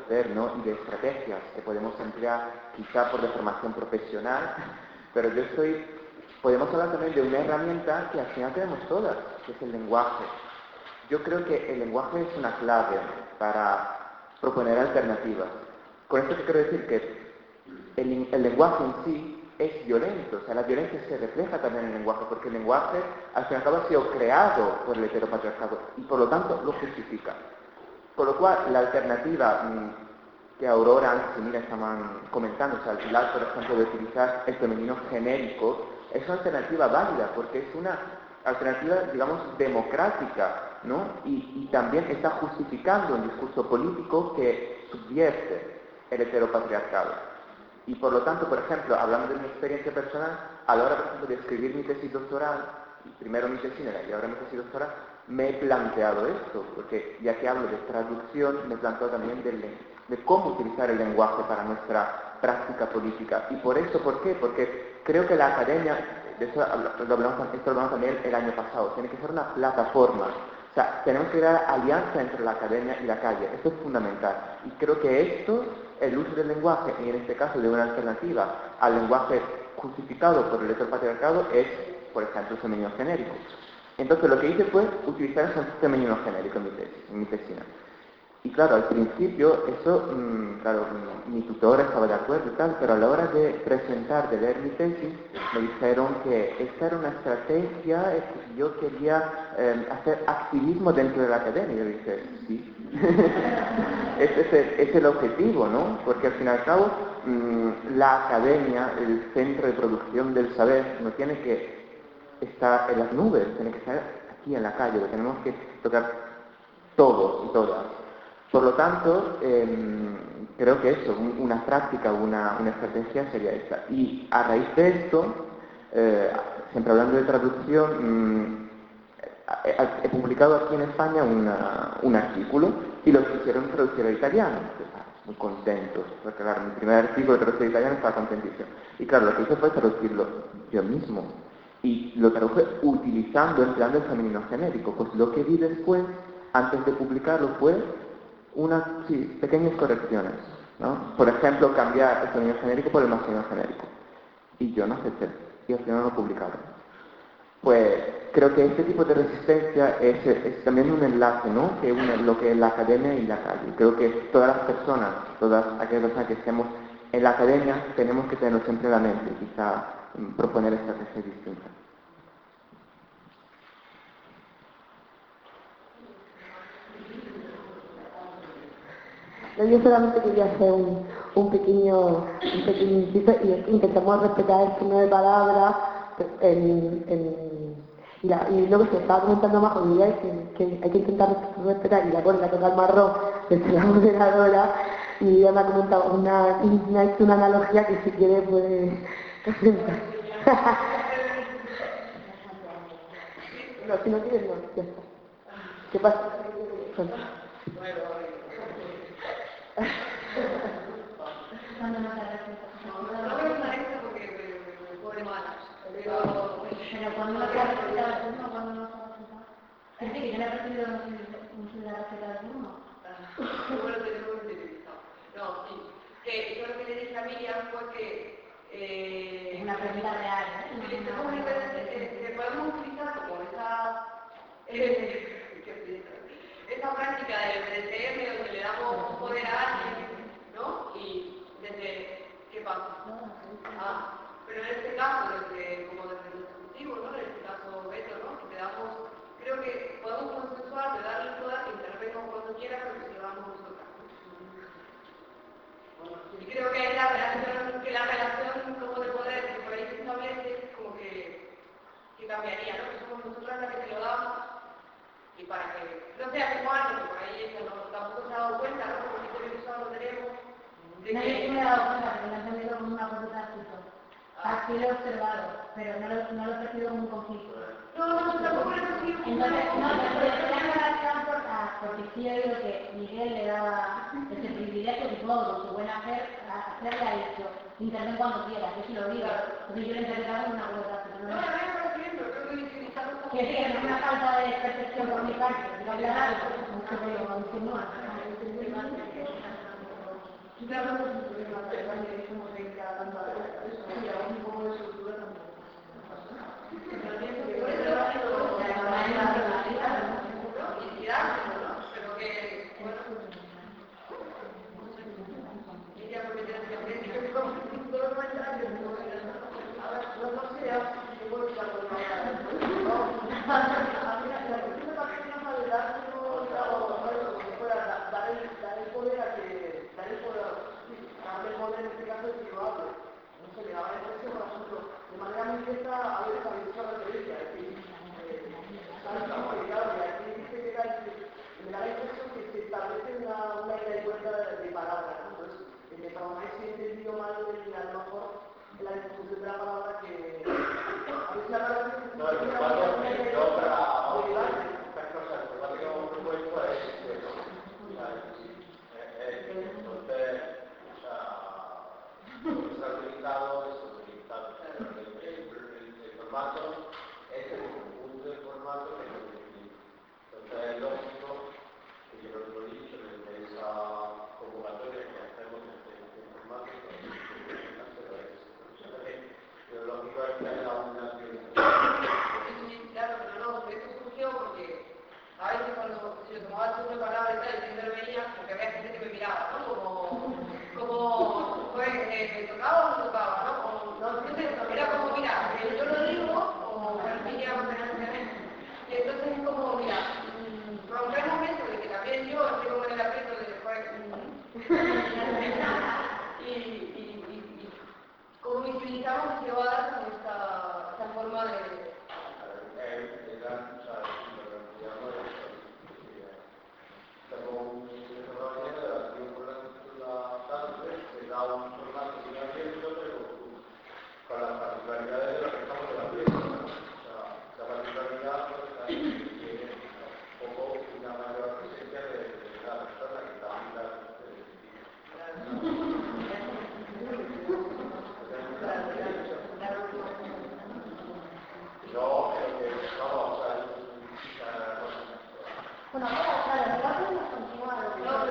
ver, ¿no? Y de estrategias que podemos emplear quizá por deformación profesional, pero podemos hablar también de una herramienta que al final tenemos todas, que es el lenguaje. Yo creo que el lenguaje es una clave para proponer alternativas. Con esto quiero decir que el lenguaje en sí es violento, o sea, la violencia se refleja también en el lenguaje, porque el lenguaje al fin y al cabo ha sido creado por el heteropatriarcado y por lo tanto lo justifica. Por lo cual, la alternativa que Aurora y Mira estaban comentando, o sea, al final, por ejemplo, de utilizar el femenino genérico, es una alternativa válida, porque es una alternativa, digamos, democrática, ¿no? Y también está justificando un discurso político que subvierte el heteropatriarcado. Y por lo tanto, por ejemplo, hablando de mi experiencia personal, a la hora, por ejemplo, de escribir mi tesis doctoral, primero mi tesina y ahora mi tesis doctoral, me he planteado esto, porque ya que hablo de traducción, me planteo también de cómo utilizar el lenguaje para nuestra práctica política. Y por eso, ¿por qué? Porque creo que la academia, de eso lo hablamos también el año pasado, tiene que ser una plataforma. O sea, tenemos que crear alianza entre la academia y la calle. Esto es fundamental. Y creo que esto, el uso del lenguaje, y en este caso de una alternativa al lenguaje justificado por el heteropatriarcado, es, por ejemplo, el femenino genérico. Entonces lo que hice fue utilizar ese femenino genérico en mi tesina. Y claro, al principio eso, mi tutora estaba de acuerdo y tal, pero a la hora de presentar, de leer mi tesis, me dijeron que esta era una estrategia, que yo quería hacer activismo dentro de la academia. Y yo dije, sí, es el objetivo, ¿no? Porque al fin y al cabo, la academia, el centro de producción del saber, no tiene que estar en las nubes, tiene que estar aquí en la calle, lo tenemos que tocar todos y todas. Por lo tanto, creo que eso, una práctica, una estrategia sería esta. Y a raíz de esto, siempre hablando de traducción, he publicado aquí en España un artículo y lo quisieron traducir al italiano. Muy contentos, porque claro, mi primer artículo de traducción al italiano estaba contentísimo. Y claro, lo que hice fue traducirlo yo mismo. Y lo traduje empleando el femenino genérico. Pues lo que vi después, antes de publicarlo, fue pequeñas correcciones, ¿no? Por ejemplo, cambiar el femenino genérico por el masculino genérico. Y yo no acepté, y al final no lo publicaron. Pues creo que este tipo de resistencia es también un enlace, ¿no? Que une lo que es la academia y la calle. Creo que todas las personas, todas aquellas personas que estemos en la academia, tenemos que tenerlo siempre en la mente y quizá proponer estrategias distintas. Yo solamente quería hacer un pequeño inciso y es que intentamos respetar el turno de palabra y luego se estaba comentando más con idea que hay que intentar respetar y la pone a tocar marrón desde la moderadora y ella me ha comentado me ha hecho una analogía que si quiere puede presentar. No, si no quieres no, ya está. ¿Qué pasa? No me gusta esto porque me pone mala. Pero cuando no se ha respetado el turno, cuando no se ha respetado. Es decir, que yo no he recibido un la receta del turno. Bueno, tenemos utilizado. No, sí. Que yo lo que le dije a Miriam fue que es una pregunta real, que podemos utilizar como esa práctica del BDSM donde le damos poder a alguien, ¿no? Y desde ¿qué pasa? Pero en este caso, como desde lo ejecutivo, ¿no? En este caso, Beto, ¿no? Que te damos, creo que podemos consensuar de darle toda que intervengan cuando quieran, pero que se lo damos nosotras. Y creo que la relación como de poder que por ahí se establece, como que cambiaría, ¿no? Que somos nosotras las que se lo damos y para que no sea como algo que por ahí tampoco se ha dado cuenta, ¿no? Porque el televisor lo tenemos. Nadie me ha dado cuenta, pero me ha entendido como una cosa táctica. Así lo he observado, pero no lo he percibido como un conflicto. No, tampoco lo he percibido. Entonces, no, porque sí he oído que Miguel le daba ese privilegio que todo, con su buena fe, hacerle ha dicho, interven cuando quieras, yo sí lo digo. Entonces yo lo he interpretado como una cosa táctica. No, que sí, que no es una falta de percepción por mi parte, pero aclarar, no se puede continuar. Claro, no es un problema, que somos de cada tanto a eso, y a un poco de estructura tampoco. De manera muy directa, a veces a mucha referencia, es decir, me da la impresión que se establece una idea de cuenta de palabras, ¿no? Entonces, el de Paraguay se ha entendido mal, a lo mejor, en la discusión de la palabra que a veces la palabra que no, el formato que yo para estas cosas, el formato que hemos propuesto es entonces, o sea, se ha utilizado, el formato es el conjunto del formato que se utiliza. Entonces es lógico que yo lo he dicho desde esa convocatoria que hacemos en este formato, pero lógico es que haya una claro, pero no, esto surgió porque a veces cuando se lo tomaba el turno de palabra y tal, yo intervenía, porque había gente que me miraba, ¿no? Como, pues, ¿me tocaba o no tocaba, no? Entonces, era como, mira, yo lo digo, o García, y entonces es como, mira, aunque hay momentos de que también yo estoy como en el aprieto de después, y como visibilizamos y se va a dar como esta forma de... con las particularidades de lo que estamos debatiendo, ¿no? O sea, la particularidad tiene un poco una mayor presencia de la persona que está en la yo creo que vamos a bueno, ahora, claro, el debate hemos continuado.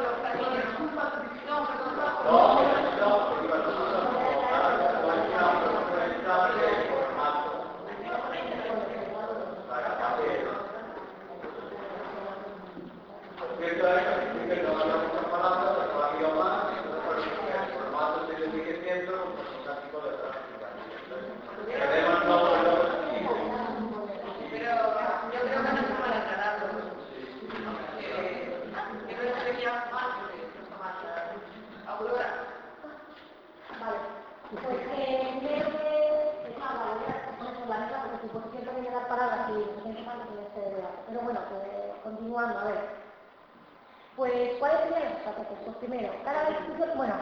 Pero bueno, continuando, a ver. Pues, ¿cuáles serían los estrategias? Pues primero, cada discusión, bueno,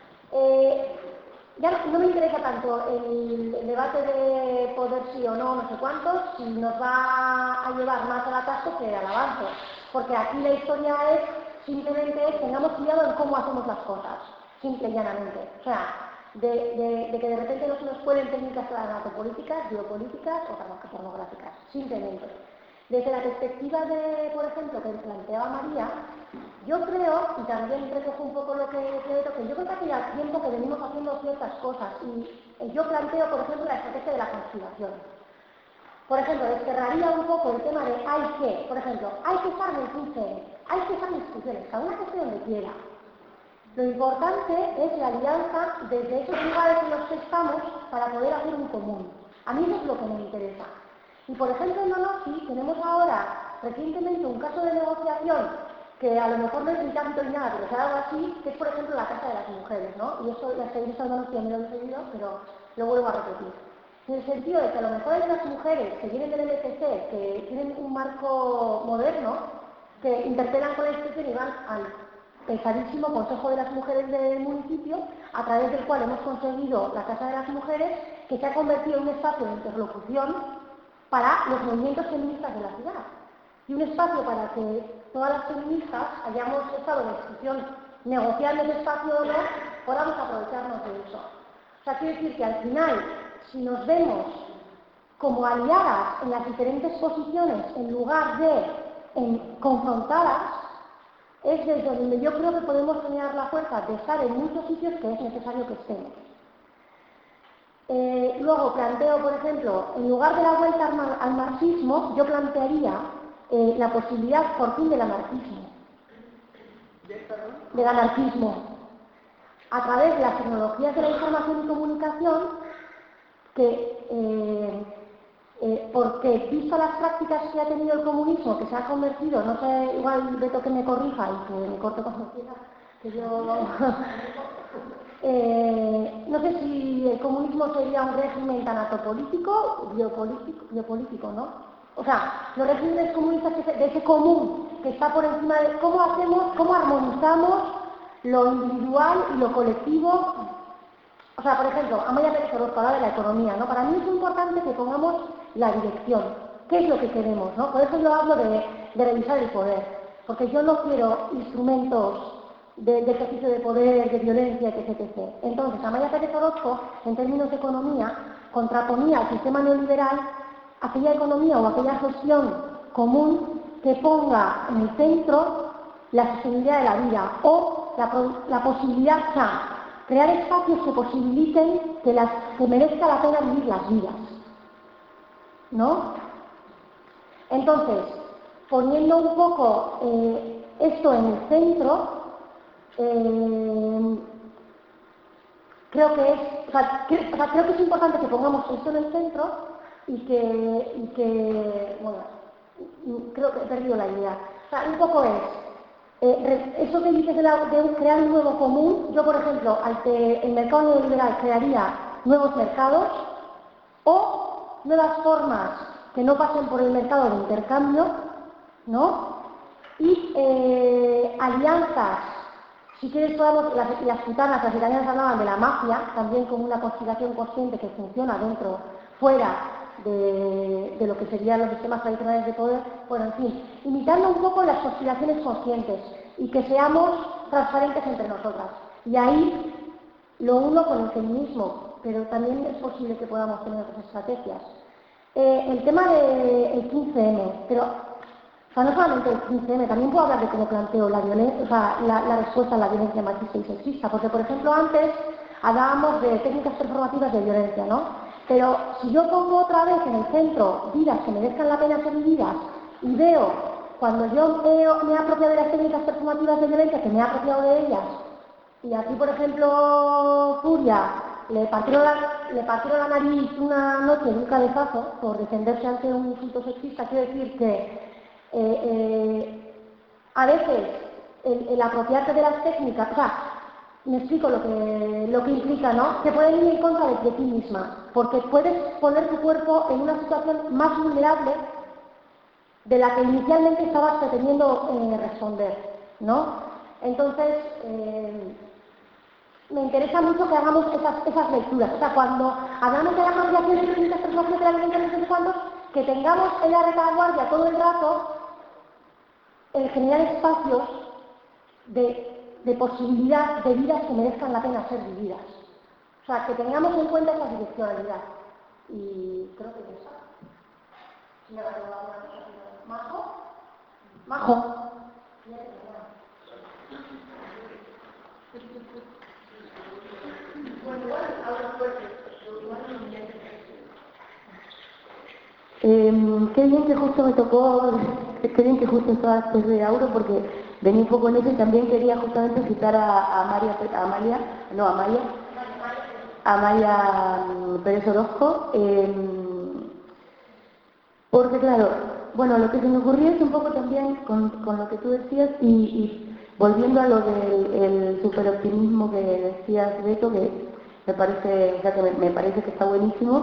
ya no me interesa tanto el debate de poder sí o no, no sé cuántos, si nos va a llevar más al atasco que al avance. Porque aquí la historia es, simplemente, tengamos cuidado en cómo hacemos las cosas, simple y llanamente. O sea, de que de repente no se nos pueden técnicas políticas, geopolíticas o pornográficas, simplemente. Desde la perspectiva de, por ejemplo, que planteaba María, yo creo, y también recojo un poco lo que creo, que yo creo que hace ya tiempo que venimos haciendo ciertas cosas, y yo planteo, por ejemplo, la estrategia de la conciliación. Por ejemplo, desterraría un poco el tema de por ejemplo, hay que estar en el 15, hay que estar en instituciones, cada uno que esté donde quiera. Lo importante es la alianza desde esos lugares en los que estamos para poder hacer un común. A mí eso es lo que me interesa. Y por ejemplo en Donosti tenemos ahora recientemente un caso de negociación que a lo mejor no es ni tanto ni nada, pero es algo así, que es por ejemplo la Casa de las Mujeres, ¿no? Y eso la experiencia de Donosti me lo he seguido, pero lo vuelvo a repetir. En el sentido de que a lo mejor hay unas mujeres que vienen del MPC, que tienen un marco moderno, que interpelan con la institución y van al pesadísimo Consejo de las Mujeres del municipio, a través del cual hemos conseguido la Casa de las Mujeres, que se ha convertido en un espacio de interlocución para los movimientos feministas de la ciudad. Y un espacio para que todas las feministas hayamos estado en la institución negociando ese espacio de honor, podamos aprovecharnos de eso. O sea, quiere decir que al final, si nos vemos como aliadas en las diferentes posiciones en lugar de confrontadas, es desde donde yo creo que podemos tener la fuerza de estar en muchos sitios que es necesario que estemos. Luego planteo, por ejemplo, en lugar de la vuelta al marxismo, yo plantearía la posibilidad por fin del anarquismo. Del anarquismo. A través de las tecnologías de la información y comunicación, porque visto las prácticas que ha tenido el comunismo, que se ha convertido, no sé, igual Beto que me corrija y que me corte cuando quiera, que yo... no sé si el comunismo sería un régimen tanatopolítico, biopolítico, ¿no? O sea, los regímenes comunistas de ese común que está por encima de cómo armonizamos lo individual y lo colectivo. O sea, por ejemplo, Amaia Pérez Orozco habla de la economía, ¿no? Para mí es importante que pongamos la dirección. ¿Qué es lo que queremos, no? Por eso yo hablo de revisar el poder, porque yo no quiero instrumentos de ejercicio de poder, de violencia, etc. Entonces, Amaia Pérez Orozco, en términos de economía, contraponía al sistema neoliberal aquella economía o aquella gestión común que ponga en el centro la sostenibilidad de la vida o la posibilidad, o sea, crear espacios que posibiliten que merezca la pena vivir las vidas, ¿no? Entonces, poniendo un poco esto en el centro, creo que es importante que pongamos esto en el centro y que bueno, creo que he perdido la idea. O sea, un poco eso que dices de crear un nuevo común. Yo, por ejemplo, el mercado neoliberal crearía nuevos mercados o nuevas formas que no pasen por el mercado de intercambio, ¿no? Y alianzas. Si quieres, las gitanas, las italianas hablaban de la mafia, también como una conspiración consciente que funciona fuera de lo que serían los sistemas tradicionales de poder. Bueno, en fin, imitando un poco las conspiraciones conscientes y que seamos transparentes entre nosotras. Y ahí lo uno con el feminismo, pero también es posible que podamos tener otras estrategias. El tema del 15M, pero o sea, no solamente el 15M, también puedo hablar de cómo planteo la respuesta a la violencia machista y sexista, porque, por ejemplo, antes hablábamos de técnicas performativas de violencia, ¿no? Pero si yo pongo otra vez en el centro vidas que merezcan la pena ser vividas y veo, cuando yo me he apropiado de las técnicas performativas de violencia, que me he apropiado de ellas, y aquí, por ejemplo, Furia le partieron la nariz una noche de un cabezazo por defenderse ante un insulto sexista, quiero decir que a veces el apropiarte de las técnicas, o sea, me explico lo que implica, ¿no? Que pueden ir en contra de ti misma, porque puedes poner tu cuerpo en una situación más vulnerable de la que inicialmente estabas pretendiendo responder, ¿no? Entonces, me interesa mucho que hagamos esas lecturas. O sea, cuando hablamos de la apropiación de técnicas performativas de la violencia, no sé cuándo, que tengamos en la retaguardia todo el rato el generar espacios de posibilidad de vidas que merezcan la pena ser vividas. O sea, que tengamos en cuenta esa direccionalidad. Y creo que eso. ¿Me ha recordado alguna cosa? ¿Majo? ¿Majo? Bueno, igual algo fuerte, pero igual no me qué bien que justo me tocó, qué bien que justo estaba después de Auro, porque venía un poco en eso y también quería justamente citar a Amaia Pérez Orozco, porque claro, bueno, lo que se me ocurrió es un poco también con lo que tú decías y volviendo a lo del superoptimismo que decías, Beto, que me parece que está buenísimo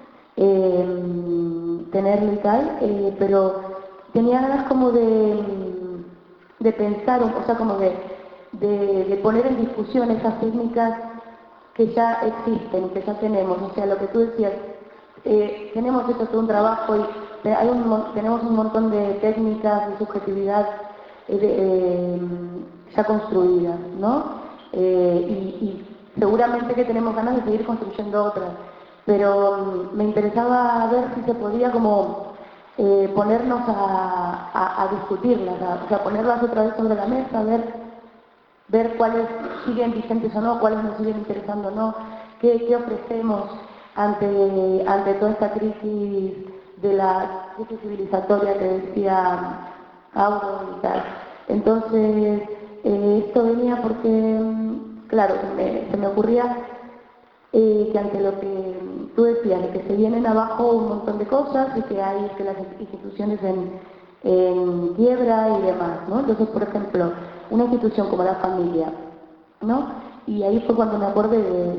tenerlo y tal, pero tenía ganas como de pensar, o sea, como de poner en discusión esas técnicas que ya existen, que ya tenemos, o sea, lo que tú decías, tenemos hecho todo un trabajo y tenemos un montón de técnicas de subjetividad ya construidas, ¿no? Y seguramente que tenemos ganas de seguir construyendo otras, pero me interesaba ver si se podía como ponernos a discutirlas, o sea, ponerlas otra vez sobre la mesa, ver cuáles siguen vigentes o no, cuáles nos siguen interesando o no, qué ofrecemos ante toda esta crisis de la crisis civilizatoria que decía Auro y tal. Entonces, esto venía porque, claro, se me ocurría que ante lo que tú decías, de que se vienen abajo un montón de cosas y que hay que las instituciones en quiebra y demás, ¿no? Entonces, por ejemplo, una institución como la familia, ¿no? Y ahí fue cuando me acordé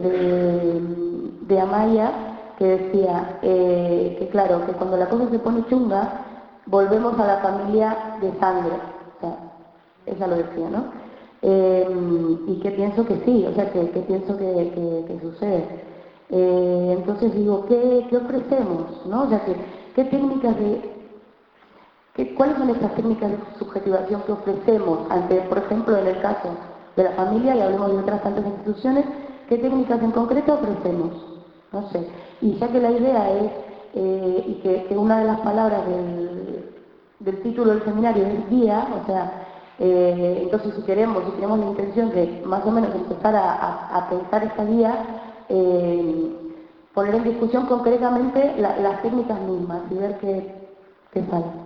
de Amaya, que decía que claro, que cuando la cosa se pone chunga, volvemos a la familia de sangre, o sea, ella lo decía, ¿no? Y que pienso que sí, o sea, que pienso que sucede. Entonces digo, ¿qué ofrecemos? ¿No? O sea, ¿qué técnicas cuáles son estas técnicas de subjetivación que ofrecemos ante, por ejemplo, en el caso de la familia, y hablemos de otras tantas instituciones, qué técnicas en concreto ofrecemos? No sé. Y ya que la idea es, y que una de las palabras del título del seminario es guía, o sea, entonces si tenemos la intención de más o menos empezar a pensar esta guía, poner en discusión concretamente las técnicas mismas y ver qué sale.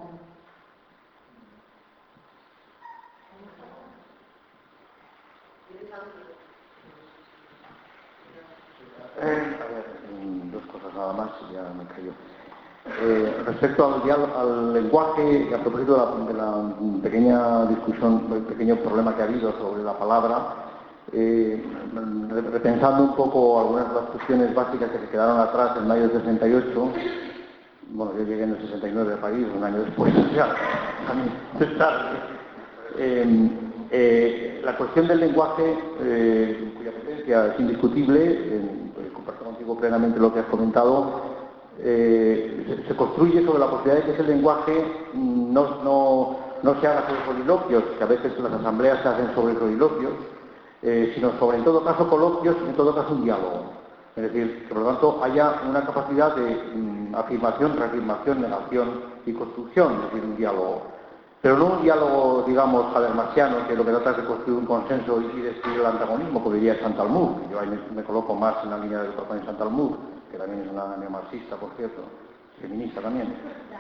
A ver, dos cosas nada más y ya me callo. Respecto al lenguaje, y a propósito de la pequeña discusión, el pequeño problema que ha habido sobre la palabra, repensando un poco algunas de las cuestiones básicas que se quedaron atrás en mayo del 68, bueno, yo llegué en el 69 a París, un año después, ya, también es tarde. La cuestión del lenguaje, cuya potencia es indiscutible, comparto contigo plenamente lo que has comentado, se construye sobre la posibilidad de que ese lenguaje no se haga sobre soliloquios, que a veces las asambleas se hacen sobre soliloquios, sino sobre, en todo caso, coloquios y en todo caso un diálogo. Es decir, que por lo tanto haya una capacidad de afirmación, reafirmación, negación y construcción, es decir, un diálogo. Pero no un diálogo, digamos, habermasiano, que lo que trata es de construir un consenso y destruir el antagonismo, como diría Chantal Mouffe. Yo ahí me coloco más en la línea de lo que propone Chantal Mouffe, que también es una neomarxista, por cierto, feminista también.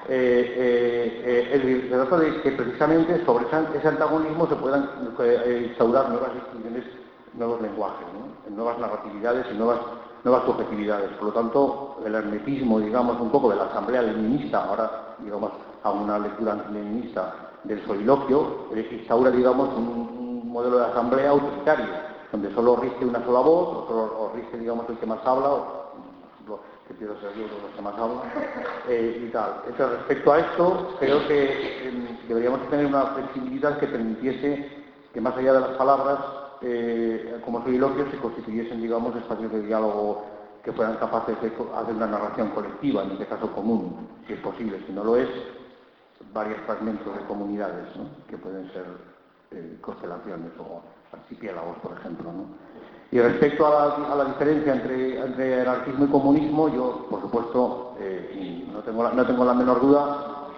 Se trata de que precisamente sobre ese antagonismo se puedan instaurar nuevas distinciones, nuevos lenguajes, ¿no? Nuevas narratividades y nuevas subjetividades. Por lo tanto, el hermetismo, digamos, un poco de la asamblea leninista, ahora, digamos, a una lectura antileninista del soliloquio, instaura, digamos, un modelo de asamblea autoritario, donde solo rige una sola voz, o rige, digamos, el que más habla, que quiero ser yo los que más hablan, y tal. Entonces, respecto a esto, creo que deberíamos tener una flexibilidad que permitiese que más allá de las palabras, como soliloquios, se constituyesen, digamos, espacios de diálogo que fueran capaces de hacer una narración colectiva, en este caso común, si es posible. Si no lo es, varios fragmentos de comunidades, ¿no? Que pueden ser constelaciones o archipiélagos, por ejemplo, ¿no? Y respecto a la diferencia entre anarquismo y comunismo, yo, por supuesto, no tengo la menor duda,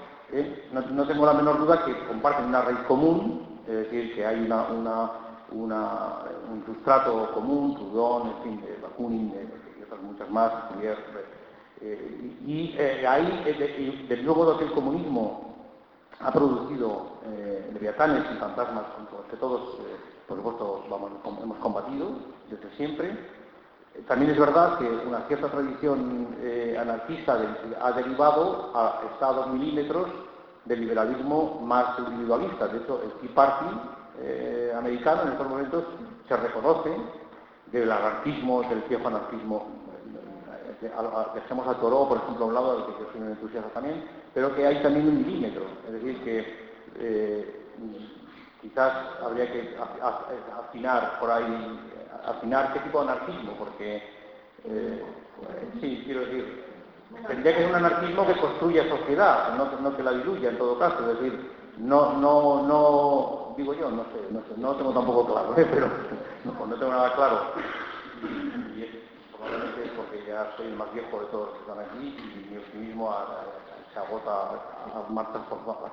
que comparten una raíz común, es decir, que hay un sustrato común, Proudhon, en fin, Bakunin, y otras muchas más, del nuevo modo que el comunismo ha producido leviatanes y fantasmas con los que todos, por supuesto, hemos combatido desde siempre. También es verdad que una cierta tradición anarquista ha derivado a estados milímetros del liberalismo más individualista. De hecho, el Tea Party americano en estos momentos se reconoce del anarquismo, del viejo anarquismo. Dejemos a Thoreau, por ejemplo, a un lado, del que yo soy un entusiasta también, pero que hay también un milímetro. Es decir, que quizás habría que afinar por ahí, afinar qué tipo de anarquismo, porque, sí, quiero decir, tendría que ser un anarquismo que construya sociedad, no que la diluya en todo caso. Es decir, no digo yo, no sé, no tengo tampoco claro, pero no tengo nada claro. Y probablemente es porque ya soy el más viejo de todos los que están aquí y mi optimismo se agota a marchas forzadas.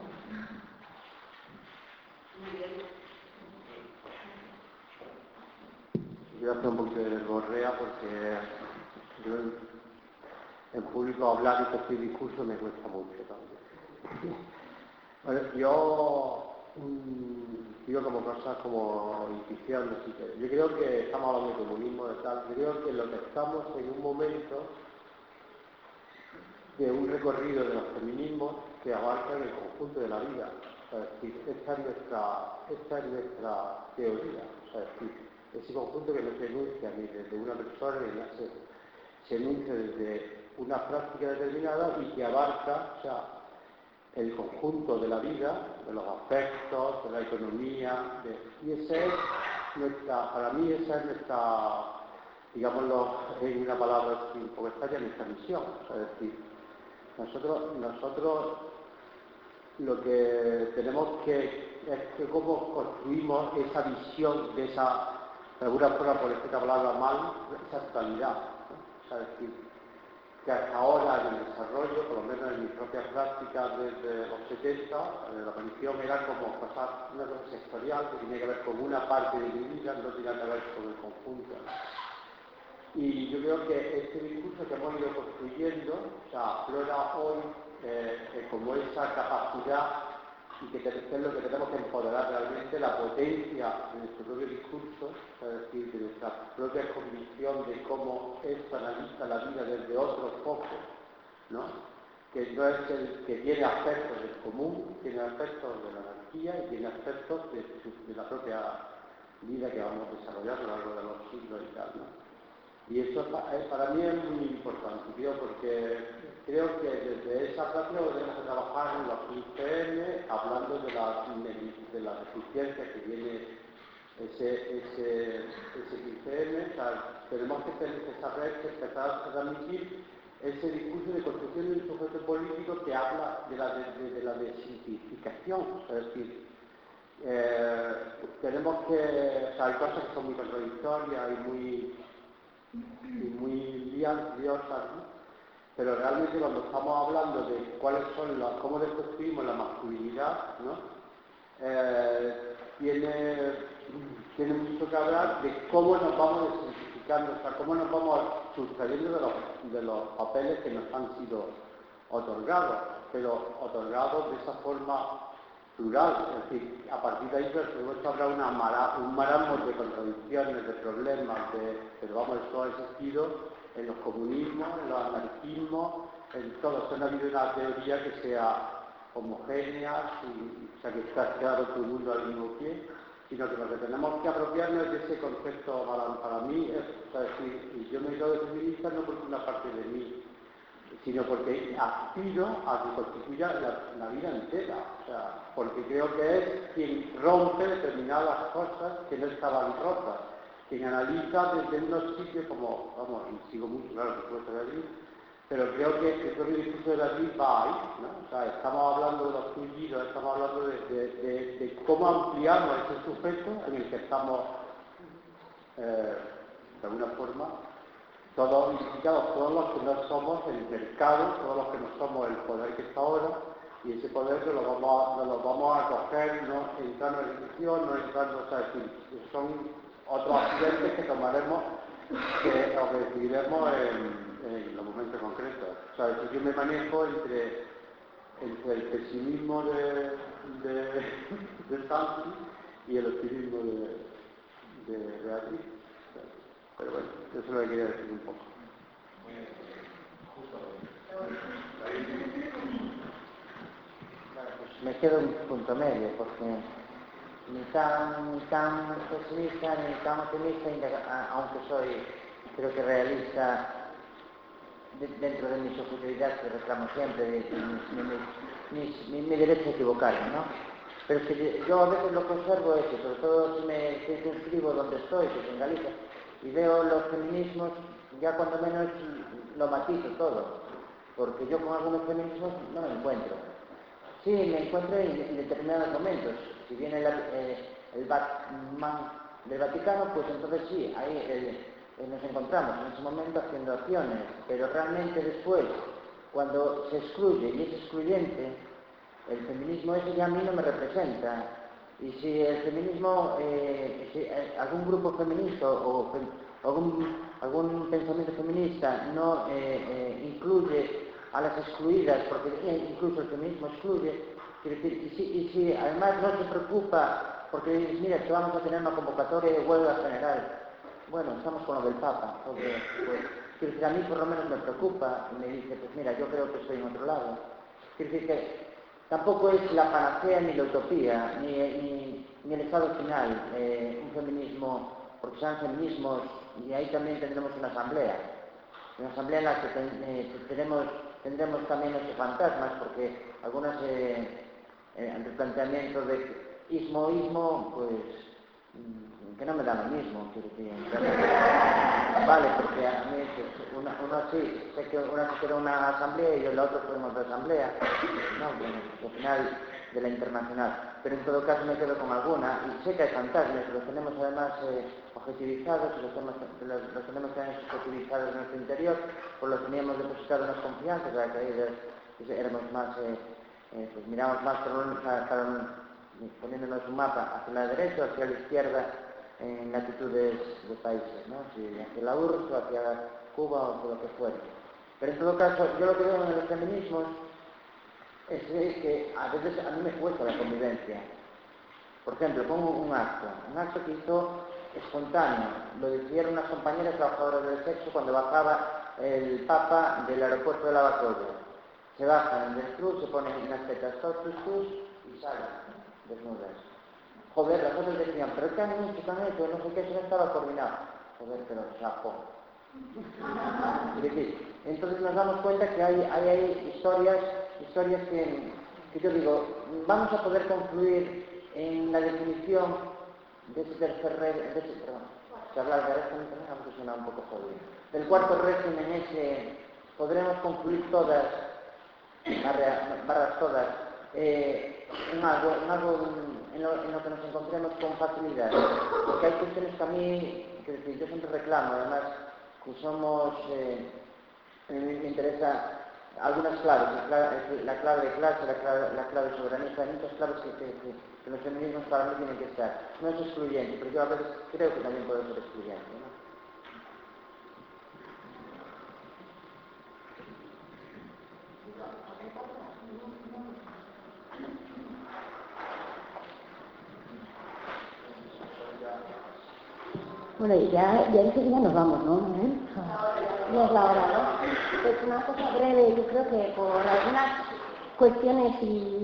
Voy a hacer un poquito de gorrea porque yo en público hablar y hacer discurso me cuesta mucho también. Bueno, yo digo como cosas como intuición, yo creo que estamos hablando de comunismo, de tal, yo creo que lo que estamos en un momento de un recorrido de los feminismos que abarca el conjunto de la vida. O sea, es decir, esta es nuestra teoría. O sea, es decir, ese conjunto que no se enuncia ni desde una persona ni se enuncia desde una práctica determinada y que abarca, o sea, el conjunto de la vida, de los aspectos, de la economía, y esa es para mí esa es nuestra, digámoslo en una palabra un poco extraña, nuestra misión. O sea, es decir, nosotros lo que tenemos que es que cómo construimos esa visión de esa, de alguna forma, por esta palabra mal, esa totalidad, ¿no? O sea, es decir, que hasta ahora en el desarrollo, por lo menos en mis propias prácticas desde los 70, la religión era como pasar una cosa sectorial que tenía que ver con una parte de mi vida, no tenía que ver con el conjunto, ¿no? Y yo creo que este discurso que hemos ido construyendo, o sea, aflora hoy como esa capacidad y que es lo que tenemos que empoderar realmente, la potencia de nuestro propio discurso, es decir, de nuestra propia convicción de cómo esto analiza la vida desde otros focos, ¿no? Que no es el que tiene aspectos del común, tiene aspectos de la anarquía y tiene aspectos de la propia vida que vamos a desarrollar a lo largo de los siglos y tal, ¿no? Y eso para mí es muy importante, porque creo que desde esa práctica tenemos que trabajar en los 15M, hablando de la deficiencia que tiene ese 15M, o sea, tenemos que tener esa red que empezar a transmitir ese discurso de construcción de un sujeto político que habla de la desintificación, es decir, tenemos que, o sea, hay cosas que son muy contradictorias y muy liosas, ¿no? Pero realmente cuando estamos hablando de cómo desconstruimos la masculinidad, ¿no? Tiene mucho que hablar de cómo nos vamos desidentificando, o sea, cómo nos vamos sustrayendo de los papeles que nos han sido otorgados, pero otorgados de esa forma plural, es decir, a partir de ahí pues, habrá un marasmo de contradicciones, de problemas, pero vamos, eso ha existido en los comunismos, en los anarquismos, en todo. O sea, no ha habido una teoría que sea homogénea, o sea, que está quedado todo el mundo al mismo pie, sino que lo que tenemos que apropiarnos de ese concepto para mí, es decir, y yo me digo de feminista no porque una parte de mí, sino porque aspiro a que constituya la vida entera, o sea, porque creo que es quien rompe determinadas cosas que no estaban rotas, quien analiza desde unos sitios como, vamos, y sigo mucho, claro, por supuesto, de allí, pero creo que el propio discurso de Beatriz va ahí, ¿no? O sea, estamos hablando de los tullidos, estamos hablando de cómo ampliamos ese sujeto en el que estamos, de alguna forma, todos implicados, todos los que no somos el mercado, todos los que no somos el poder que está ahora, y ese poder nos lo vamos a coger, no entrando en religión, no entrando, o sea, es decir, son otros accidentes que tomaremos o que decidiremos en los momentos concretos. O sea, yo me manejo entre el pesimismo de Santi y el optimismo de Beatriz. Pero bueno, eso es lo que quería decir un poco. Bueno, pues me quedo en un punto medio, porque ni tan pesimista ni tan optimista, aunque soy, creo que realista dentro de mi subjetividad, que reclamo siempre, de mi derecho a equivocarme, ¿no? Pero es que yo a veces lo que observo es que, sobre todo si me circunscribo donde estoy, que es en Galicia, y veo los feminismos, ya cuando menos lo matizo todo, porque yo con algunos feminismos no me encuentro. Sí, me encuentro en determinados momentos. Si viene el Batman del Vaticano, pues entonces sí, ahí nos encontramos en ese momento haciendo acciones, pero realmente después cuando se excluye y es excluyente, el feminismo ese ya a mí no me representa. Y si el feminismo, si algún grupo feminista o algún pensamiento feminista no incluye a las excluidas, porque incluso el feminismo excluye, quiero decir, y si además no se preocupa, porque dices, mira, que vamos a tener una convocatoria de huelga general. Bueno, estamos con lo del Papa, porque, pues, quiero decir, a mí por lo menos me preocupa, y me dice, pues mira, yo creo que estoy en otro lado. Quiero decir que tampoco es la panacea ni la utopía, ni el estado final, un feminismo, porque sean feminismos, y ahí también tendremos una asamblea en la que tendremos también esos fantasmas, porque algunas ante el planteamiento de ismo, pues que no me da lo mismo, quiero decir, vale, porque a mí uno sí, sé que una se queda una asamblea y el otro fue otra asamblea, no, bueno, al final de la internacional, pero en todo caso me quedo con alguna, y sé que hay fantasmas, los tenemos además objetivizados, los tenemos también objetivizados en nuestro interior, pues los teníamos depositado en las confianzas, la que éramos más, pues miramos más poniéndonos un mapa hacia la derecha o hacia la izquierda en latitudes de países, ¿no? Si hacia la URSS o hacia Cuba o lo que fuera. Pero en todo caso, yo lo que veo en los feminismos es que a veces a mí me cuesta la convivencia. Por ejemplo, pongo un acto que hizo espontáneo, lo hicieron unas compañeras trabajadoras del sexo cuando bajaba el Papa del aeropuerto de Lavacolla. Se bajan del cruz, se ponen unas tetas tus y salen desnudas. Joder, las otras decían, pero ¿qué han hecho? No sé qué, eso no estaba coordinado. Joder, pero chapó. Entonces nos damos cuenta que hay historias que yo digo, vamos a poder concluir en la definición de ese tercer régimen, si hablar de régimen, aunque suena un poco jodido. Del cuarto régimen ese, podremos concluir todas, barras todas, en algo en lo que nos encontremos con facilidad. Porque hay cuestiones que a mí, que decir, yo siempre reclamo, además, que somos, a mí me interesa algunas claves, la clave de clase, la clave soberanista, hay muchas claves que los feminismos para mí tienen que estar. No es excluyente, pero yo a veces creo que también puede ser excluyente, ¿no? Bueno, y ya enseguida nos vamos, ¿no? Ya es la hora, ¿no? Es una cosa breve, yo creo que por algunas cuestiones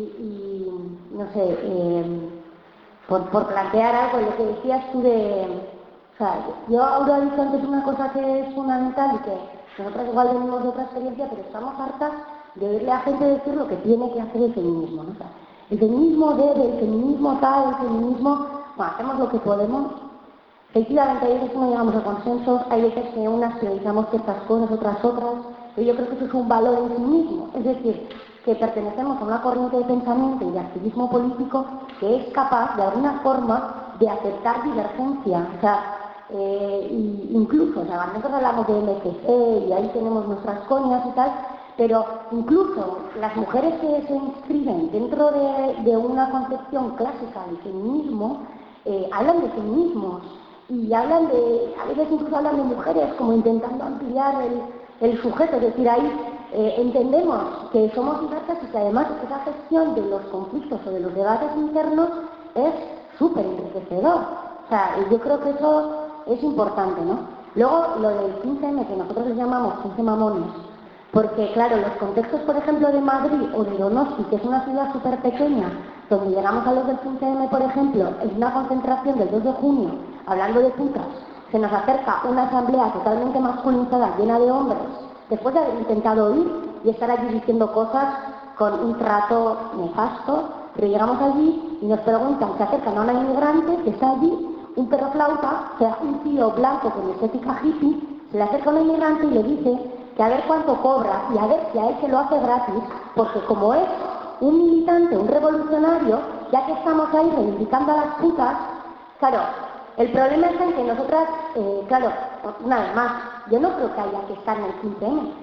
y no sé, por plantear algo, lo que decías tú o sea, yo ahora he dicho antes una cosa que es fundamental y que nosotros igual venimos de otra experiencia, pero estamos hartas de oírle a gente decir lo que tiene que hacer el feminismo, ¿no? O sea, el feminismo debe, el feminismo tal, el feminismo, bueno, hacemos lo que podemos. Efectivamente, hay veces que no llegamos a consensos, hay veces que unas priorizamos ciertas cosas, otras, pero yo creo que eso es un valor en sí mismo, es decir, que pertenecemos a una corriente de pensamiento y de activismo político que es capaz, de alguna forma, de aceptar divergencia, o sea, incluso, o sea, nosotros hablamos de MCC y ahí tenemos nuestras coñas y tal, pero incluso las mujeres que se inscriben dentro de una concepción clásica del feminismo, hablan de feminismos, y a veces incluso hablan de mujeres como intentando ampliar el sujeto, es decir, ahí entendemos que somos diversas y que además esa gestión de los conflictos o de los debates internos es súper enriquecedor. O sea, yo creo que eso es importante, ¿no? Luego, lo del 15M, que nosotros les llamamos 15 mamones, porque claro, los contextos, por ejemplo, de Madrid o de Donosti, que es una ciudad súper pequeña, donde llegamos a los del 15M, por ejemplo, en una concentración del 2 de junio, hablando de putas, se nos acerca una asamblea totalmente masculinizada, llena de hombres, después de haber intentado ir y estar allí diciendo cosas con un trato nefasto, pero llegamos allí y nos preguntan, se acercan a una inmigrante que está allí, un perro flauta, o sea, un tío blanco con estética hippie, se le acerca a una inmigrante y le dice que a ver cuánto cobra y a ver si a él se lo hace gratis, porque como es un militante, un revolucionario, ya que estamos ahí reivindicando a las putas, claro, el problema es en que nosotras, claro, una vez más, yo no creo que haya que estar en el 15M.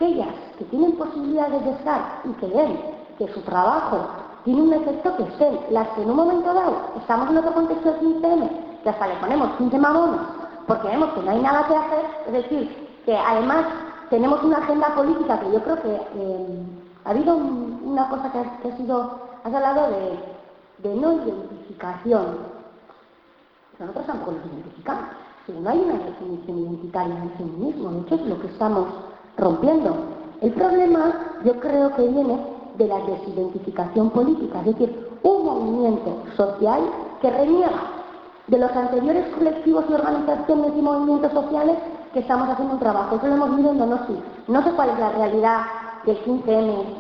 aquellas que tienen posibilidades de estar y que ven que su trabajo tiene un efecto, que estén. Las que en un momento dado estamos en otro contexto de 15M, que hasta le ponemos 15 mamones porque vemos que no hay nada que hacer, es decir, que además tenemos una agenda política que yo creo que ha habido una cosa que ha sido, has hablado de no identificación. Nosotros tampoco nos identificamos, pero no hay una definición identitaria del feminismo, de hecho es lo que estamos rompiendo. El problema yo creo que viene de la desidentificación política, es decir, un movimiento social que reniega de los anteriores colectivos y organizaciones y movimientos sociales que estamos haciendo un trabajo. Eso lo hemos vivido en Donosti. No sé cuál es la realidad del 15M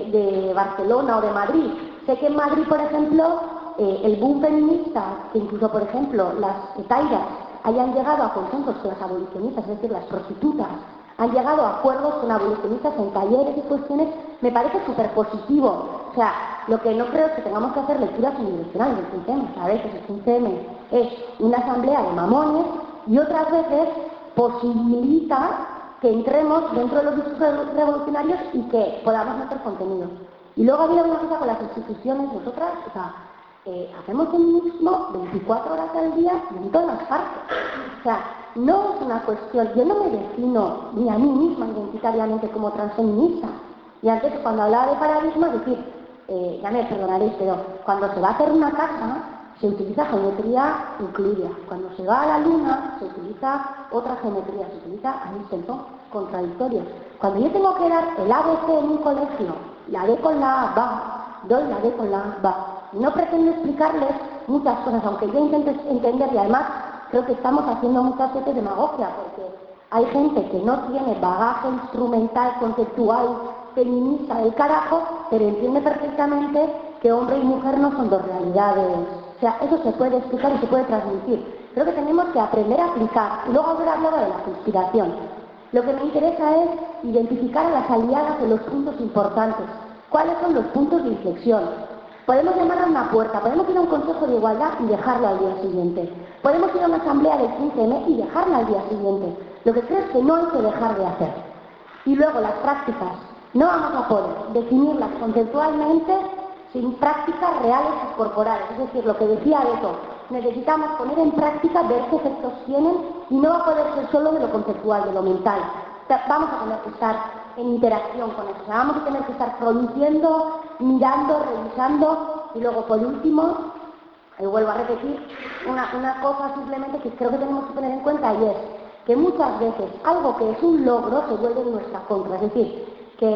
de Barcelona o de Madrid. Sé que en Madrid, por ejemplo, el boom feminista, que incluso, por ejemplo, las etairas hayan llegado a consensos con las abolicionistas, es decir, las prostitutas, han llegado a acuerdos con abolicionistas en talleres y cuestiones, me parece súper positivo. O sea, lo que no creo es que tengamos que hacer lecturas unidireccionales del 15M. A veces el 15M es una asamblea de mamones y otras veces posibilita que entremos dentro de los discursos revolucionarios y que podamos meter contenidos. Y luego había una cosa con las instituciones, nosotras, o sea, hacemos feminismo 24 horas al día y en todas las partes. O sea, no es una cuestión, yo no me defino ni a mí misma identitariamente como transfeminista. Y antes, cuando hablaba de paradigma, decir, ya me perdonaréis, pero cuando se va a hacer una casa, se utiliza geometría euclídea. Cuando se va a la luna, se utiliza otra geometría, se utiliza Einstein, son contradictorios. Cuando yo tengo que dar el ABC en un colegio, la D con la A va, doy la D con la A va. Y no pretendo explicarles muchas cosas, aunque yo intente entender, y además creo que estamos haciendo muchas veces demagogia, porque hay gente que no tiene bagaje instrumental, conceptual, feminista del carajo, pero entiende perfectamente que hombre y mujer no son dos realidades. O sea, eso se puede explicar y se puede transmitir. Creo que tenemos que aprender a aplicar. Y luego haber hablado de la conspiración. Lo que me interesa es identificar a las aliadas de los puntos importantes. ¿Cuáles son los puntos de inflexión? Podemos llamar a una puerta, podemos ir a un consejo de igualdad y dejarlo al día siguiente. Podemos ir a una asamblea del 15M y dejarla al día siguiente. Lo que creo es que no hay que dejar de hacer. Y luego las prácticas. No vamos a poder definirlas conceptualmente sin prácticas reales y corporales. Es decir, lo que decía Beto, necesitamos poner en práctica, ver qué efectos tienen y no va a poder ser solo de lo conceptual, de lo mental. Vamos a tener que estar en interacción con eso. Vamos a tener que estar produciendo, mirando, revisando y luego, por último, vuelvo a repetir, una cosa simplemente que creo que tenemos que tener en cuenta y es que muchas veces algo que es un logro se vuelve en nuestra contra. Es decir,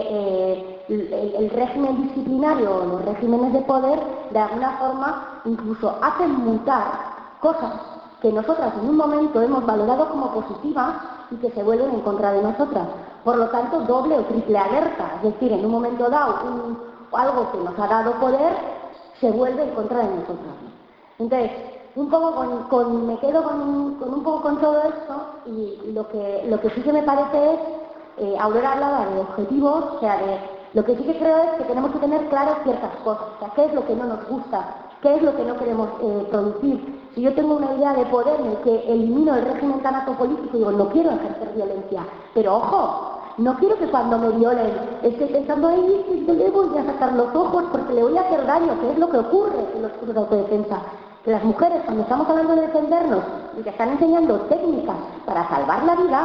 que el régimen disciplinario o los regímenes de poder de alguna forma incluso hacen mutar cosas que nosotras en un momento hemos valorado como positivas y que se vuelven en contra de nosotras. Por lo tanto, doble o triple alerta. Es decir, en un momento dado, algo que nos ha dado poder se vuelve en contra de nosotras. Entonces, un poco me quedo con un poco con todo esto y lo que sí que me parece es Aurora hablaba de objetivos, o sea, lo que sí que creo es que tenemos que tener claras ciertas cosas, o sea, qué es lo que no nos gusta, qué es lo que no queremos producir. Si yo tengo una idea de poder en el que elimino el régimen tanatopolítico, digo, no quiero ejercer violencia, pero ojo, no quiero que cuando me violen esté pensando, ay, le voy a sacar los ojos porque le voy a hacer daño, que es lo que ocurre en los cursos de autodefensa. Que las mujeres, cuando estamos hablando de defendernos y que están enseñando técnicas para salvar la vida,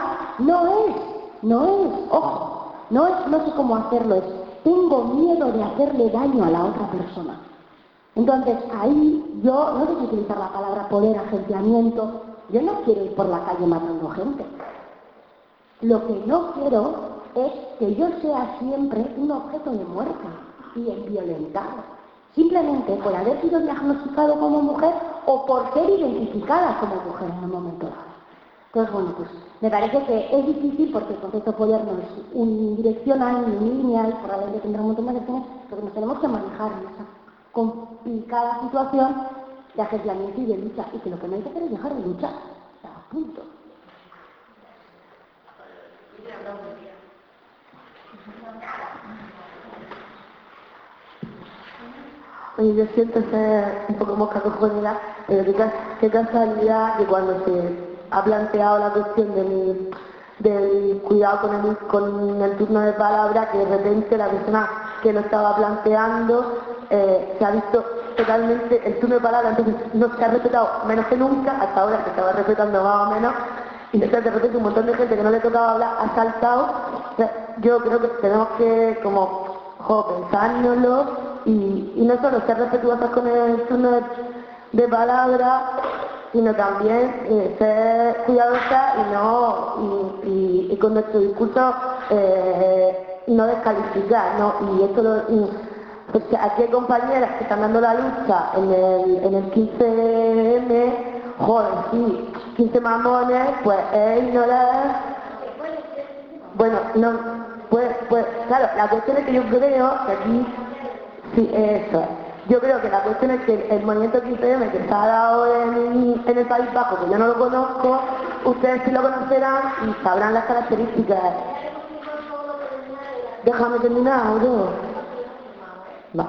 no es, ojo, no sé cómo hacerlo, es tengo miedo de hacerle daño a la otra persona. Entonces, ahí yo no sé si utilizar la palabra poder, agenciamiento, yo no quiero ir por la calle matando gente. Lo que no quiero es que yo sea siempre un objeto de muerte y violentado. Simplemente por haber sido diagnosticado como mujer o por ser identificada como mujer en un momento dado. Entonces, bueno, pues me parece que es difícil porque el concepto poder no es unidireccional ni lineal, probablemente tendrá un montón de acciones, pero nos tenemos que manejar en esa complicada situación de agenciamiento y de lucha, y que lo que no hay que hacer es dejar de luchar. O sea, punto. Oye, yo siento ser un poco mosca cojonera, pero qué casualidad que cuando se ha planteado la cuestión del cuidado con el turno de palabra, que de repente la persona que lo estaba planteando se ha visto totalmente el turno de palabra, entonces no se ha respetado menos que nunca, hasta ahora se estaba respetando más o menos, y entonces de repente un montón de gente que no le tocaba hablar ha saltado. O sea, yo creo que tenemos que pensárnoslo y no solo ser respetuosas con el turno de palabra, sino también ser cuidadosas y con nuestro discurso no descalificar, ¿no? Y esto porque aquí hay compañeras que están dando la lucha en el 15M, joder, sí, 15 mamones, pues es ignorar. Bueno, no, pues, claro, la cuestión es que yo creo que aquí, sí, eso es. Yo creo que la cuestión es que el movimiento 15M que se ha dado en el País Vasco, que yo no lo conozco, ustedes sí lo conocerán y sabrán las características. Déjame terminar, bro. Va.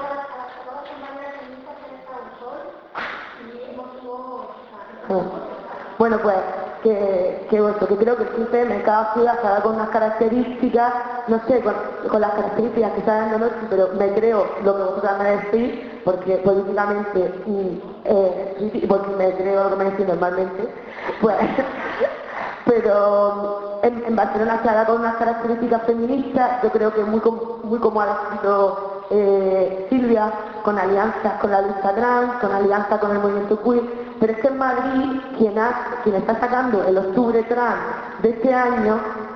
Bueno, pues que creo que el 15M en cada ciudad se da con unas características, no sé, con las características que saben de noche, pero me creo lo que vosotras me decís, porque políticamente, porque me creo lo que me decís normalmente, pues, pero en Barcelona se da con unas características feministas, yo creo que muy como ha descrito Silvia, con alianzas con la lucha trans, con alianzas con el movimiento queer, pero es que en Madrid quien está sacando el octubre trans de este año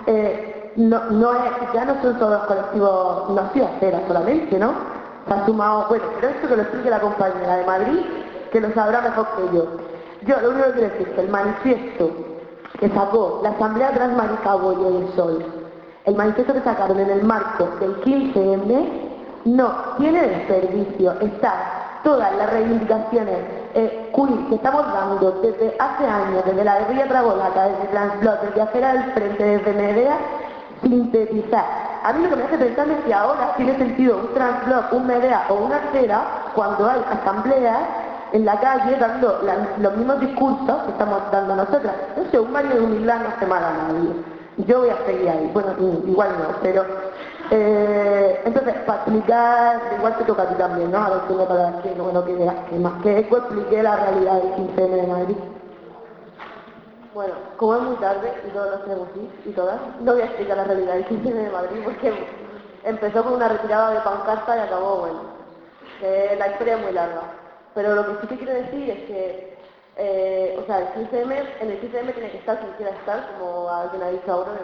ya no son todos los colectivos, no ha sido Acera solamente, ¿no? Se ha sumado, bueno, pero esto que lo explique la compañera de Madrid, que lo sabrá mejor que yo. Yo lo único que quiero decir es que el manifiesto que sacó la Asamblea Trans Maricaboyo y el Sol, el manifiesto que sacaron en el marco del 15M, no tiene desperdicio. Está todas las reivindicaciones queer que estamos dando desde hace años, desde la guerrilla trabolaca, desde Transblog, desde Acera del Frente, desde Medea, sintetizar. A mí lo que me hace pensar es que ahora tiene sentido un Transblog, un Medea o una Acera cuando hay asambleas en la calle dando los mismos discursos que estamos dando nosotras. No sé, un Mario de Humildad no hace mal a nadie. Yo voy a seguir ahí. Bueno, igual no, pero... entonces, para explicar, igual te toca a ti también, ¿no? A ver si me para que bueno, que Eco explique la realidad del 15M de Madrid. Bueno, como es muy tarde y todos los tenemos y todas, no voy a explicar la realidad del 15M de Madrid porque empezó con una retirada de pancarta y acabó, bueno, que la historia es muy larga. Pero lo que sí que quiero decir es que, el 15M, en el 15M tiene que estar quien quiera estar, como alguien ha dicho ahora,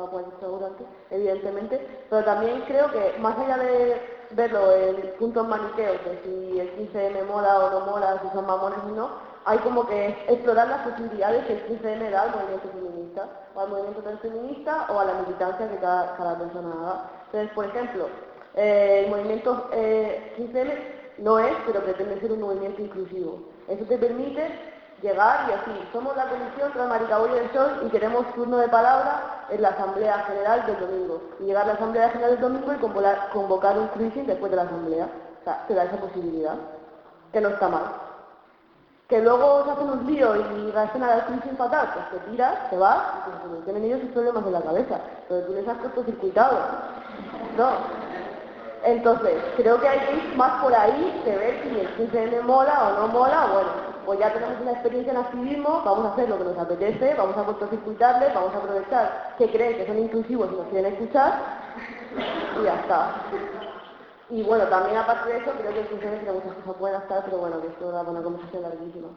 evidentemente, pero también creo que más allá de verlo en puntos maniqueos, de si el 15M mola o no mola, si son mamones o no, hay como que explorar las posibilidades que el 15M da al movimiento feminista, o al movimiento transfeminista, o a la militancia que cada persona haga. Entonces, por ejemplo, el movimiento 15M no es, pero pretende ser un movimiento inclusivo. Eso te permite llegar y decir, somos la Comisión Trans Maricaboyo del Sol y queremos turno de palabra en la Asamblea General del domingo. Y llegar a la Asamblea General del domingo y convocar un cruising después de la Asamblea. O sea, te da esa posibilidad, que no está mal. Que luego se hacen un lío y reaccionan al cruising fatal, pues te tiras, te vas y se solucionan ellos sus problemas en la cabeza. Pero tú les has cortocircuitado. No. Entonces, creo que hay que ir más por ahí que ver si el 15M mola o no mola. Bueno, pues ya tenemos una experiencia en activismo, vamos a hacer lo que nos apetece, vamos a cortocircuitarles, vamos a aprovechar que creen que son inclusivos y nos quieren escuchar y ya está. Y bueno, también aparte de eso, creo que el 15M tiene muchas cosas buenas, pero bueno, que esto da una conversación larguísima.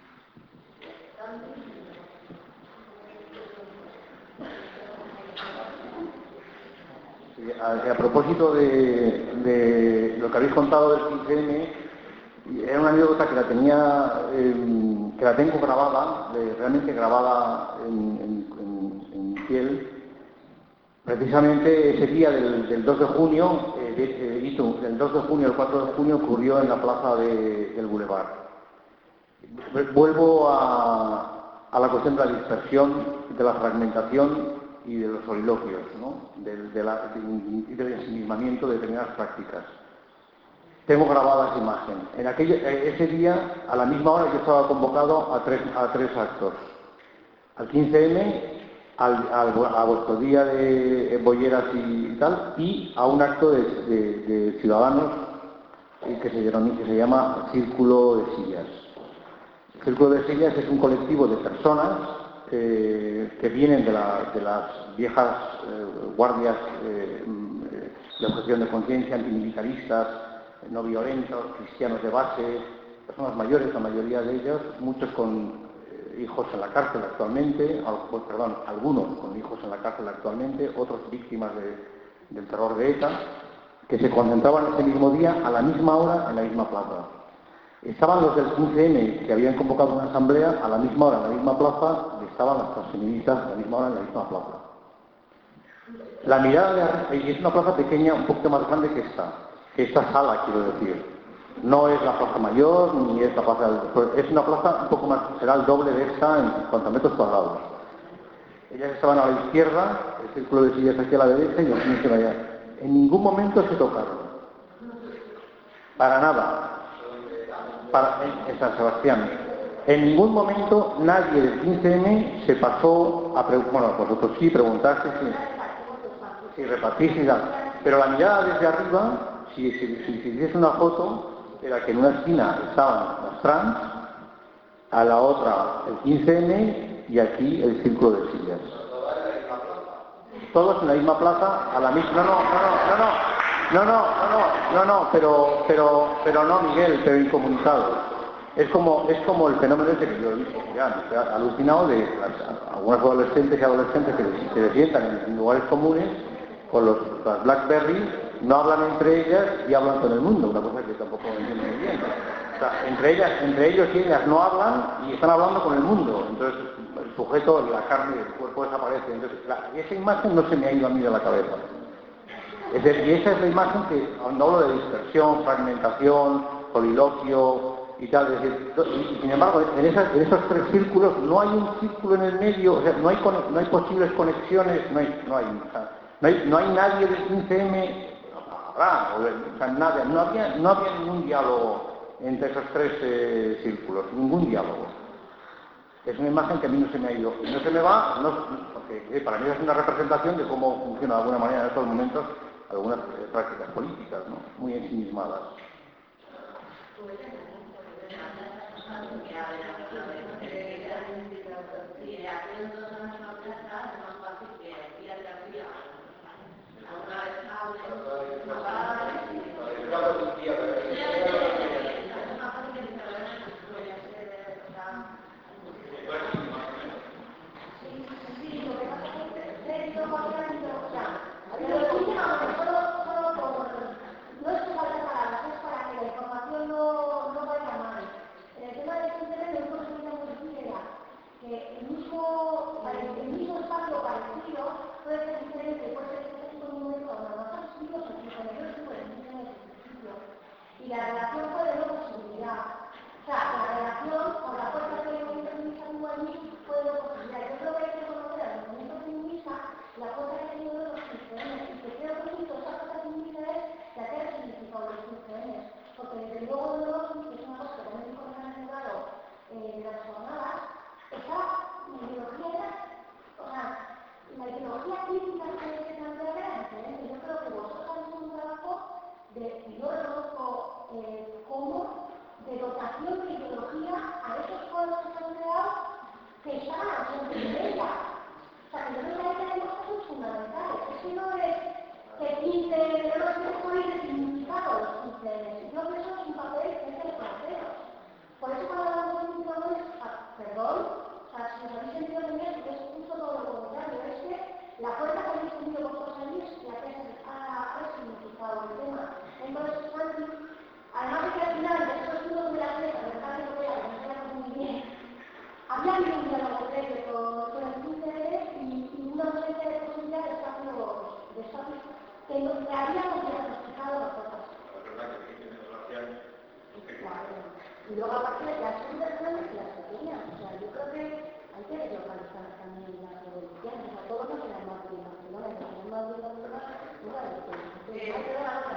A propósito de lo que habéis contado del 15M, era una anécdota que la tengo grabada, realmente grabada en piel, precisamente ese día del 2 de junio, del 2 de junio al 4 de junio ocurrió en la plaza del Boulevard. Vuelvo a la cuestión de la dispersión, de la fragmentación y de los soliloquios, ¿no? del ensimismamiento de determinadas prácticas. Tengo grabada esa imagen. Ese día, a la misma hora, yo estaba convocado a tres actos. Al 15M, a vuestro día de bolleras y tal, y a un acto de ciudadanos que se llama Círculo de Sillas. El Círculo de Sillas es un colectivo de personas que vienen de las viejas guardias de objeción de conciencia, antimilitaristas, no violentos, cristianos de base, personas mayores, la mayoría de ellos, muchos con hijos en la cárcel actualmente, algunos con hijos en la cárcel actualmente, otros víctimas del terror de ETA, que se concentraban ese mismo día a la misma hora en la misma plaza. Estaban los del 15M que habían convocado una asamblea a la misma hora en la misma plaza, y estaban las feministas a la misma hora en la misma plaza. La mirada de arriba, y es una plaza pequeña, un poquito más grande que esta sala, quiero decir. No es la plaza mayor, ni es la plaza es una plaza un poco más, será el doble de esta en cuanto a metros cuadrados. Ellas estaban a la izquierda, el círculo de sillas hacia la derecha y los niños allá. En ningún momento se tocaron. Para nada. En San Sebastián. En ningún momento nadie del 15M se pasó a vosotros sí, preguntaste si repartís y tal. Pero la mirada desde arriba, si hiciese una foto, era que en una esquina estaban las trans, a la otra el 15M y aquí el círculo de sillas. Todos en la misma plaza, a la misma... No, pero no, Miguel, pero incomunicados. Es como el fenómeno ese que yo he visto, ya me estoy alucinado de algunos adolescentes y adolescentes que se sientan en lugares comunes con las BlackBerry, no hablan entre ellas y hablan con el mundo, una cosa que tampoco entiendo muy bien. O sea, entre ellos y ellas no hablan y están hablando con el mundo. Entonces el sujeto, la carne, el cuerpo desaparece. Entonces esa imagen no se me ha ido a mí de la cabeza. Y esa es la imagen que, cuando hablo de dispersión, fragmentación, soliloquio y tal, es decir, y sin embargo, en esos tres círculos no hay un círculo en el medio, o sea, no hay posibles conexiones, no hay nadie del 15M, no había ningún diálogo entre esos tres círculos, ningún diálogo. Es una imagen que a mí no se me ha ido, no se me va, porque para mí es una representación de cómo funciona de alguna manera en estos momentos algunas prácticas políticas, ¿no? Muy ensimismadas. El mismo espacio parecido puede ser diferente, puede ser un momento donde nosotros vivimos en y la relación fue de no posibilidad. O sea, la relación con la fuerza que el movimiento feminista tuvo allí fue de no posibilidad. Yo creo que hay que conocer al movimiento feminista la fuerza que ha tenido de los 15M. Y que creo que mucho esa fuerza feminista es la que ha significado los 15M. Porque desde luego de los que es una cosa que también se ha generado de las jornadas, esa ideología, o sea, la ideología crítica que se plantea era diferente. Yo creo que vosotros habéis un trabajo y yo reconozco como de dotación de ideología a esos pueblos que se han creado que están haciendo ella. O sea, que yo creo que ahí tenemos cosas fundamentales. Es que no es que 15 de los que ponen significado los 15. Yo creo que eso es un papel que es el frontero. Por eso cuando hablamos de indicadores, perdón, o sea, si os habéis sentido bien, es justo todo lo contrario. Es que la fuerza que habéis tenido vosotros allí es la que ha significado el tema. Entonces, además de que al final de esos estudios de la tierra, de verdad que lo vea, que no se muy bien, había habido un diálogo previo con el 15M y una ausencia de posibilidad de espacios que habíamos diagnosticado nosotros. Y luego aparte de las grandes y las pequeñas, o sea, yo creo que hay que localizar también las revoluciones, o sea, todos no serán más de Barcelona, y si no más de Barcelona, no va a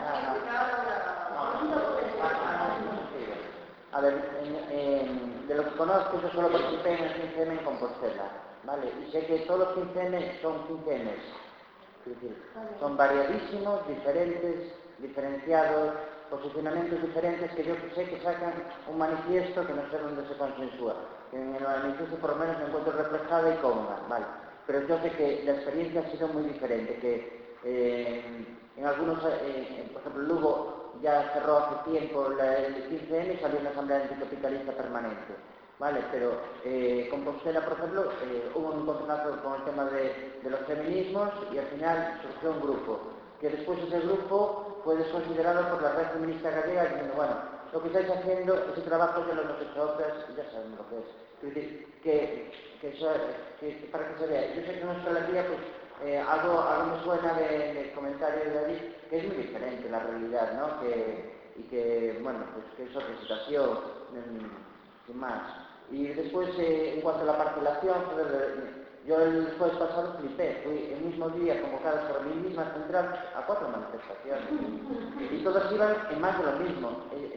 A ver, de lo que conozco, yo solo participé en el 15M en Compostela, ¿vale? Y sé que todos los 15M son 15M. Es decir, son variadísimos, diferentes, diferenciados, posicionamientos diferentes que yo sé que sacan un manifiesto que no sé dónde se consensúa. Que en el manifiesto por lo menos me encuentro reflejada y cómoda, ¿vale? Pero yo sé que la experiencia ha sido muy diferente, que en algunos, por ejemplo, Lugo ya cerró hace tiempo el 15M y salió una asamblea anticapitalista permanente, ¿vale? Pero Compostela, por ejemplo, hubo un encontronazo con el tema de los feminismos y al final surgió un grupo, que después ese grupo fue desconsiderado por la red feminista gallega diciendo, bueno, lo que estáis haciendo, ese trabajo ya lo hemos hecho otras y ya sabemos lo que es. Es decir, que para que se vea, yo sé que en nuestra alegría, pues, algo me suena del comentario de David, que es muy diferente la realidad, ¿no? Y que, bueno, pues que es otra situación, sin más. Y después, en cuanto a la parcelación, yo el jueves pasado flipé, fui el mismo día convocados por mi misma central a 4 manifestaciones. Y todas iban en más de lo mismo,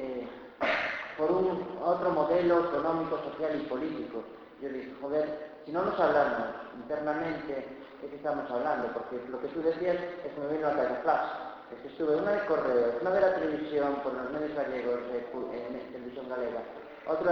por otro modelo económico, social y político. Yo dije, joder, si no nos hablamos internamente, ¿de qué estamos hablando? Porque lo que tú decías es que me vino a caer flash. Es que estuve una de correos, una de la televisión, por los medios gallegos, en televisión galega, otra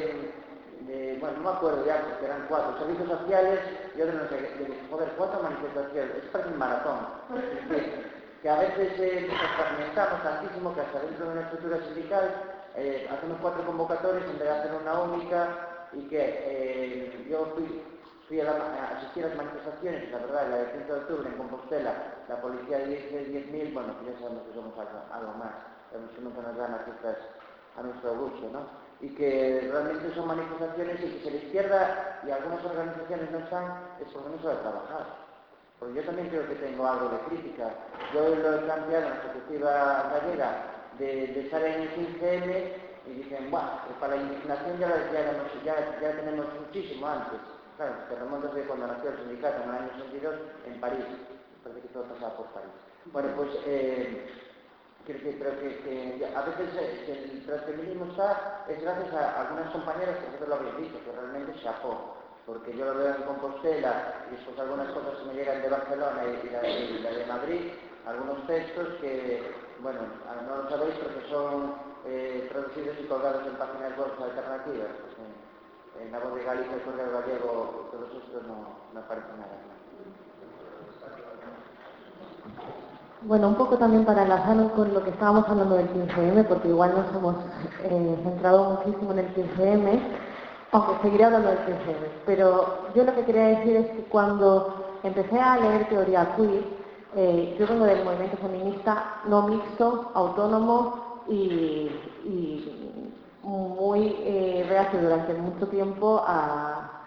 bueno, no me acuerdo ya, porque eran 4 servicios sociales y otra no sé, le dije, joder, 4 manifestaciones, es para un maratón. Que a veces nos fragmentamos tantísimo que hasta dentro de una estructura sindical hacemos 4 convocatorias en vez de hacer una única, y que yo fui a asistir a las manifestaciones, la verdad, la del 5 de octubre en Compostela, la policía dice 10.000, bueno, pues ya sabemos que somos algo más, sabemos que nunca nos dan las cifras a nuestro gusto, ¿no? Y que realmente son manifestaciones y que si la izquierda y algunas organizaciones no están, es porque no sabe trabajar. Porque yo también creo que tengo algo de crítica. Yo lo he planteado en la ejecutiva gallega de estar en el 15M y dicen, bueno, pues para la indignación ya tenemos muchísimo antes. Claro, te remontas de cuando nació el sindicato en el año 62 en París. Parece que todo pasaba por París. Bueno, pues creo que a veces el transfeminismo es gracias a algunas compañeras que vosotros lo habéis visto, que realmente chapó. Porque yo lo veo en Compostela y después algunas cosas que me llegan de Barcelona y la de Madrid, algunos textos que, bueno, no lo sabéis porque son traducidos y colgados en páginas web alternativas. En La Voz de Galicia, el Correo Gallego, todos estos no aparece nada. Bueno, un poco también para enlazarnos con lo que estábamos hablando del 15M, porque igual nos hemos centrado muchísimo en el 15M, aunque seguiré hablando del 15M. Pero yo lo que quería decir es que cuando empecé a leer teoría queer, yo vengo del movimiento feminista no mixto, autónomo y muy reacio durante mucho tiempo a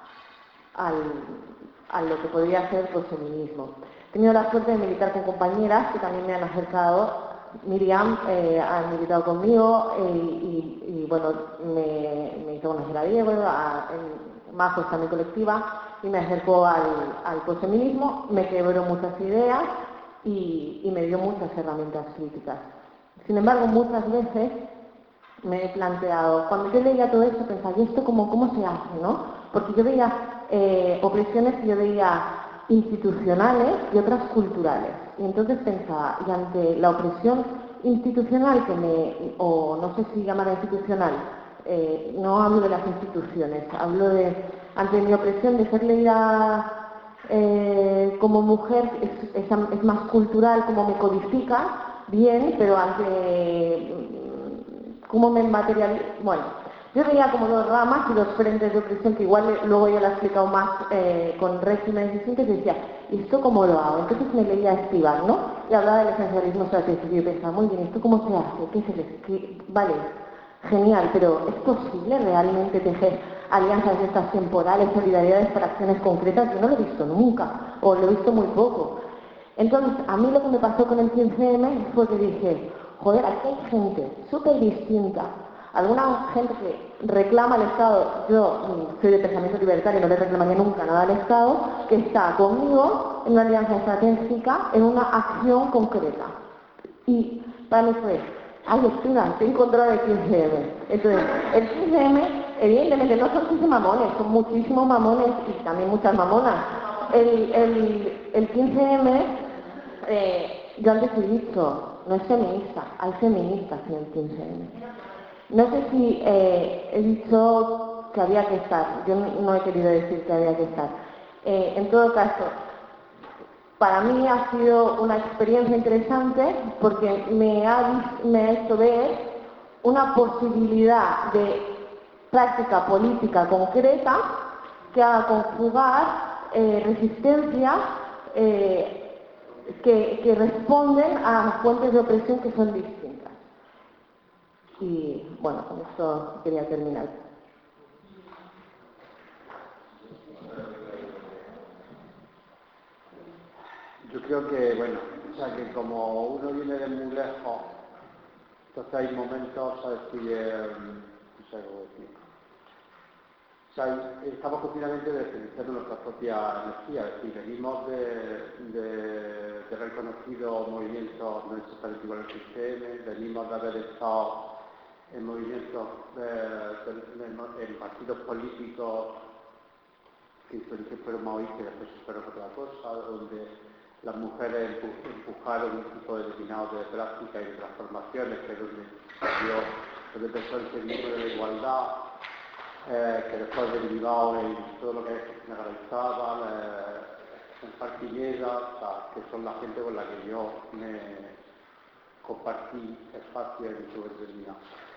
lo que podría ser el feminismo. He tenido la suerte de militar con compañeras que también me han acercado. Miriam ha militado conmigo y bueno, me hizo conocer a Diego, a Majos también colectiva, y me acercó al posfeminismo, me quebró muchas ideas y me dio muchas herramientas críticas. Sin embargo, muchas veces me he planteado, cuando yo leía todo esto, pensaba, ¿y esto cómo se hace, no? Porque yo veía opresiones que yo veía institucionales y otras culturales. Y entonces pensaba, y ante la opresión institucional o no sé si llamar institucional, no hablo de las instituciones, hablo ante mi opresión de ser leída como mujer, es más cultural, como me codifica, bien, pero ante cómo me materializa, bueno, yo veía como 2 ramas y 2 frentes de opresión que igual luego ya lo he explicado más con regímenes distintos y decía, ¿y esto cómo lo hago? Entonces me leía Estíbal, ¿no? Y hablaba del esencialismo estratégico y yo pensaba, muy bien, ¿esto cómo se hace? Vale, genial, pero ¿es posible realmente tejer alianzas de estas temporales, solidaridades para acciones concretas? Yo no lo he visto nunca, o lo he visto muy poco. Entonces, a mí lo que me pasó con el 15M fue que dije, joder, aquí hay gente súper distinta. Alguna gente que reclama al Estado, yo soy de pensamiento libertario, no le reclamaría nunca nada al Estado, que está conmigo en una alianza estratégica, en una acción concreta. Y para mí fue, ay, Espina, te he encontrado el 15M. Entonces, el 15M evidentemente no son 15 mamones, son muchísimos mamones y también muchas mamonas. El 15M, yo antes he dicho, no es feminista, hay feministas en el 15M. No sé si he dicho que había que estar, yo no he querido decir que había que estar. En todo caso, para mí ha sido una experiencia interesante porque me ha hecho ver una posibilidad de práctica política concreta que haga conjugar resistencias que responden a fuentes de opresión que son distintas. Y bueno, con esto quería terminar. Yo creo que, bueno, o sea, que como uno viene de muy lejos, entonces hay momentos, ¿sabes? Que, no sé cómo decir. O sea, estamos continuamente desperdiciando nuestra propia energía, es decir, venimos de haber conocido movimientos no exactamente igual al sistema, venimos de haber estado en movimientos, en partidos políticos que fueron maoístas y después fueron otra cosa, donde las mujeres empujaron un tipo determinado de prácticas y de transformaciones, que es donde empezó el feminismo de la igualdad, que después derivado en todo lo que es generalizada, en Parquineda, o sea, que son la gente con la que yo me compartí espacios en su determinado.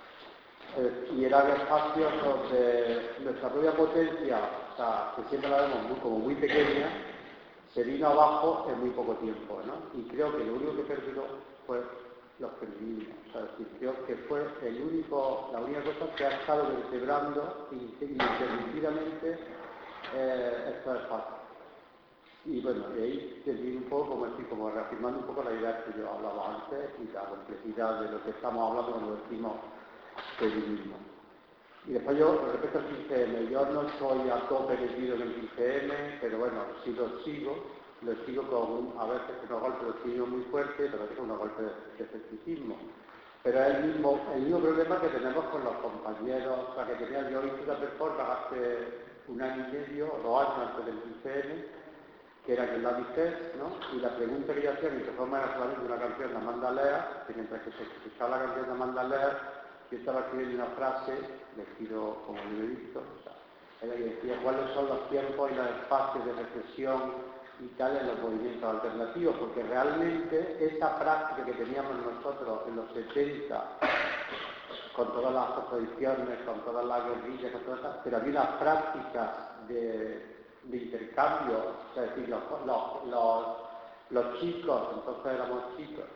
Y eran espacios donde nuestra propia potencia, o sea, que siempre la vemos como muy pequeña, se vino abajo en muy poco tiempo, ¿no? Y creo que lo único que perduró fue los feminismos. O sea, es decir, creo que fue la única cosa que ha estado vertebrando ininterrumpidamente estos espacios. Y bueno, de ahí termino un poco, como reafirmando un poco la idea que yo hablaba antes y la complejidad de lo que estamos hablando cuando decimos feminismo. Y después yo, respecto al 15M, yo no soy a tope metido en el 15M, pero bueno, sí lo sigo con a veces unos golpes de optimismo muy fuertes, pero a veces unos golpes de escepticismo. Pero es el mismo problema que tenemos con los compañeros, o sea, que tenía yo hice una performance hace un año y medio, o 2 años antes del 15M, que era que la Vicés, ¿no? Y la pregunta que yo hacía en mi performance era solamente una canción de Amanda Lear, que mientras que se escuchaba la canción de Amanda Lear, yo estaba escribiendo una frase, vestido como yo he visto, o sea, era que decía cuáles son los tiempos y los espacios de reflexión y tal en los movimientos alternativos, porque realmente esa práctica que teníamos nosotros en los 70, con todas las contradicciones, con todas las guerrillas, con todas esas, pero había unas prácticas de intercambio, o sea, es decir, los chicos, entonces éramos chicos,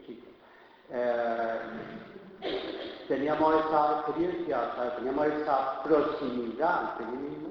teníamos esa experiencia, o sea, teníamos esa proximidad al feminismo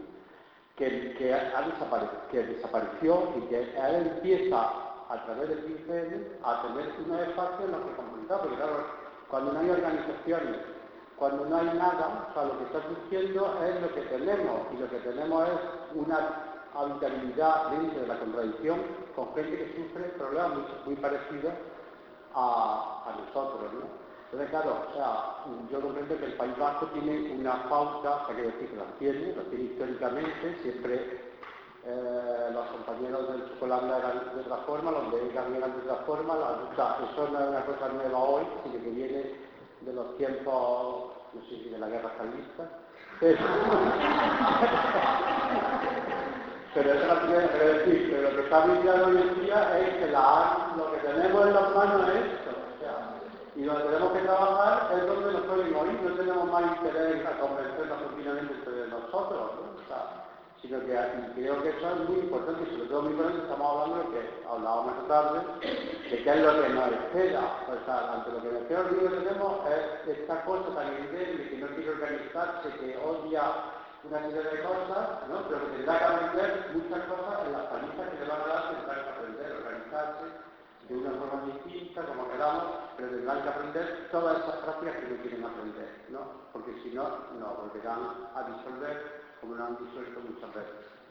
que desapareció y que él empieza a través del 15M a tener unos espacios en los que comunicar, porque claro, cuando no hay organizaciones, cuando no hay nada, o sea, lo que está surgiendo es lo que tenemos, y lo que tenemos es una habitabilidad dentro de la contradicción con gente que sufre problemas muy parecidos a nosotros, ¿no? Entonces, claro, o sea, yo comprendo que el País Vasco tiene una pauta, o sea, que decir que lo tiene históricamente, siempre los compañeros del chocolate eran de otra forma, los de Egan eran de otra forma, eso no es una cosa nueva hoy, sino que viene de los tiempos, no sé si de la guerra carlista, pero eso no tiene que decir, pero lo que está viviendo hoy en día es que lo que tenemos en las manos es esto, o sea, y donde tenemos que trabajar es donde nos pueden oír, no tenemos más interés en convencernos continuamente entre nosotros, ¿no? O sea, sino que creo que eso es muy importante, y sobre todo muy importante, estamos hablando de lo que hablábamos esta tarde, de qué es lo que nos espera, o sea, ante lo que nos espera, lo único que tenemos es esta cosa tan evidente, que no quiere organizarse, que odia una serie de cosas, ¿no? Pero que tendrá que aprender muchas cosas en las palizas que le van a dar, tendrá que aprender a organizarse de una forma distinta, como queramos, pero tendrán que aprender todas esas prácticas que no quieren aprender, ¿no? Porque si no, nos volverán a disolver como lo han disuelto muchas veces.